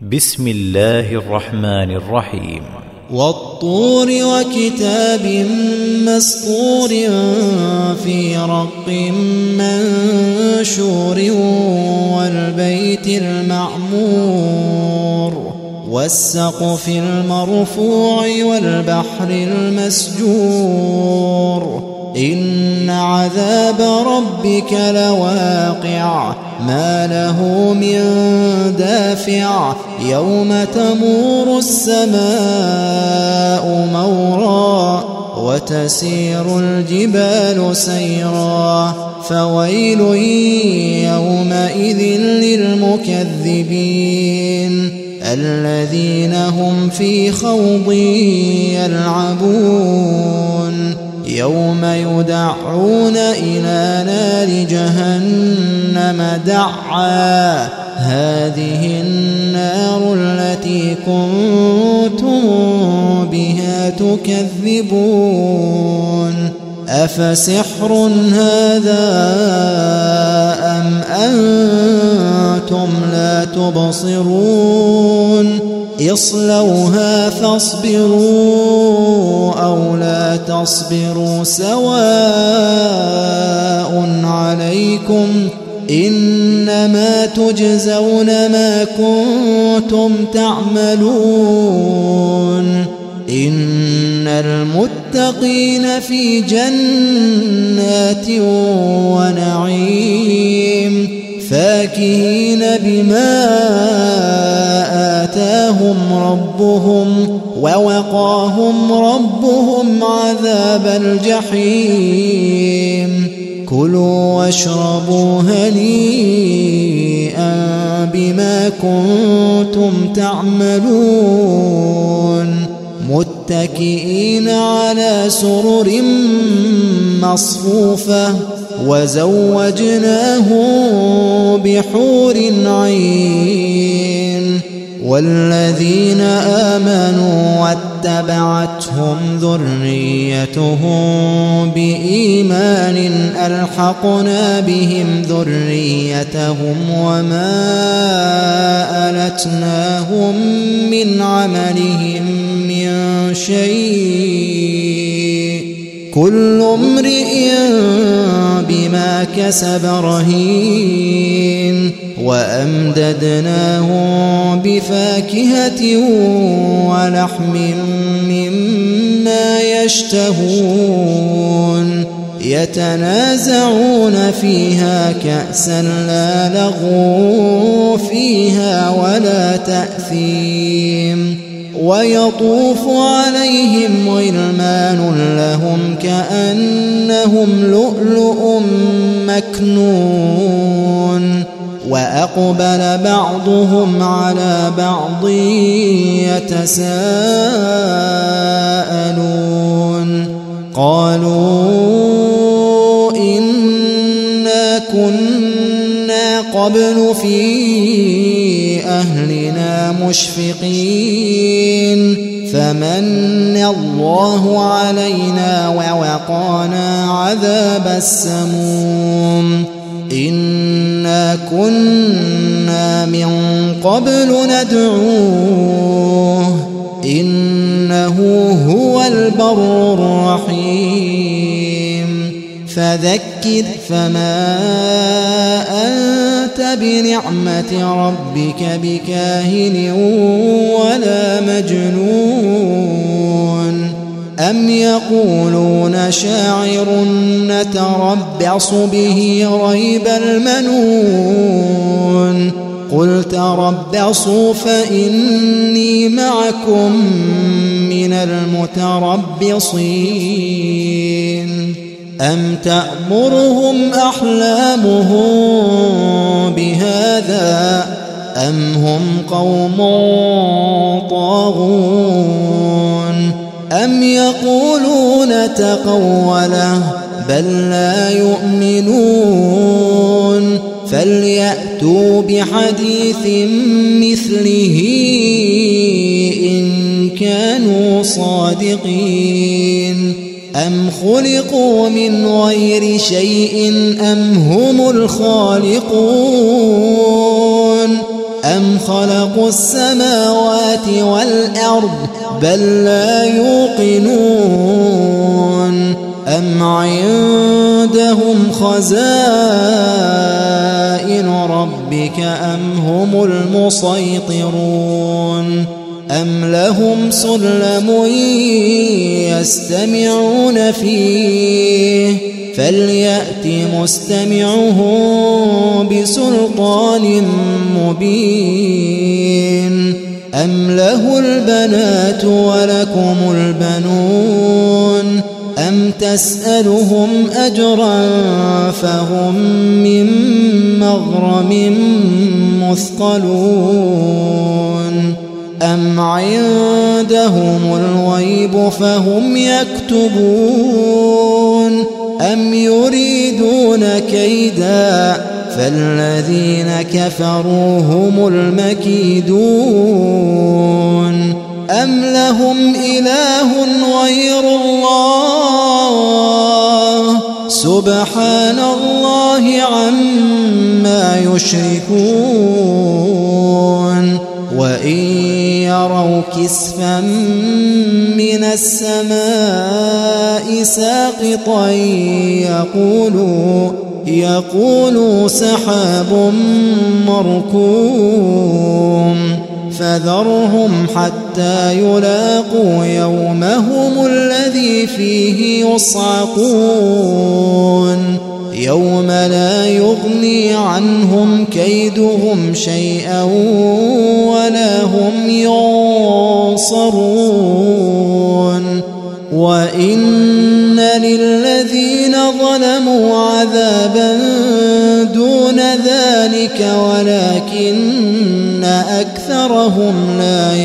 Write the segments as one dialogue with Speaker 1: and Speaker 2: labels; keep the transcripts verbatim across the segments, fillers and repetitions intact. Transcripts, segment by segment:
Speaker 1: بسم الله الرحمن الرحيم.
Speaker 2: والطور وكتاب مسطور في رق منشور والبيت المعمور والسقف المرفوع والبحر المسجور إن عذاب ربك لواقع ما له من دافع يوم تمور السماء مورا وتسير الجبال سيرا فويل يومئذ للمكذبين الذين هم في خوض يلعبون يوم يدعون إلى نار جهنم دعا هذه النار التي كنتم بها تكذبون أفسحر هذا أم أنتم لا تبصرون اصلوها فاصبروا أو لا تصبروا سواء عليكم إنما تجزون ما كنتم تعملون إن المتقين في جنات ونعيم فاكهين بما آتاهم ربهم ووقاهم ربهم عذاب الجحيم كلوا واشربوا هنيئا بما كنتم تعملون متكئين على سرر مصفوفة وزوجناهم بحور عين والذين آمنوا واتبعتهم ذريتهم بإيمان ألحقنا بهم ذريتهم وما ألتناهم من عملهم من شيء كل امرئ بما كسب رهين وأمددناهم بفاكهة ولحم مما يشتهون يتنازعون فيها كأسا لا لغو فيها ولا تأثيم ويطوف عليهم غلمان لهم كأنهم لؤلؤ مكنون وأقبل بعضهم على بعض يتساءلون قالوا إنا كنا قبل في أهلنا مشفقين فمن الله علينا ووقانا عذاب السموم إنا كنا من قبل ندعوه إنه هو البر الرحيم فذكر فما أنت بنعمة ربك بكاهن ولا مجنون أم يقولون شاعر نتربص به ريب المنون قل تربصوا فإني معكم من المتربصين أم تأمرهم أحلامهم بهذا أم هم قوم طاغون أم يقولون تقوله بل لا يؤمنون فليأتوا بحديث مثله إن كانوا صادقين أم خلقوا من غير شيء أم هم الخالقون أم خلقوا السماوات والأرض بل لا يوقنون أم عندهم خزائن ربك أم هم المسيطرون أم لهم سلم يستمعون فيه فليأت مستمعهم بسلطان مبين أم له البنات ولكم البنون أم تسألهم أجرا فهم من مغرم مثقلون أم عندهم الغيب فهم يكتبون أم يريدون كيدا فالذين كفروا هم المكيدون أم لهم إله غير الله سبحان الله عما يشركون وإن يروا كسفا من السماء ساقطا يقولوا يقولوا سحاب مركوم فذرهم حتى يلاقوا يومهم الذي فيه يصعقون يوم لا يغني عنهم كيدهم شيئا ولا هم ينصرون وإن للذين ظلموا عذابا دون ذلك ولكن أكثرهم لا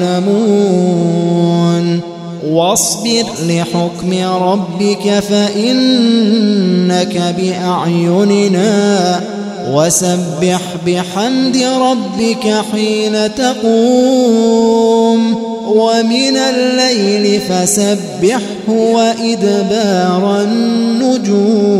Speaker 2: يعلمون واصبر لحكم ربك فإنك بأعيننا وسبح بحمد ربك حين تقوم ومن الليل فسبحه وإدبار النجوم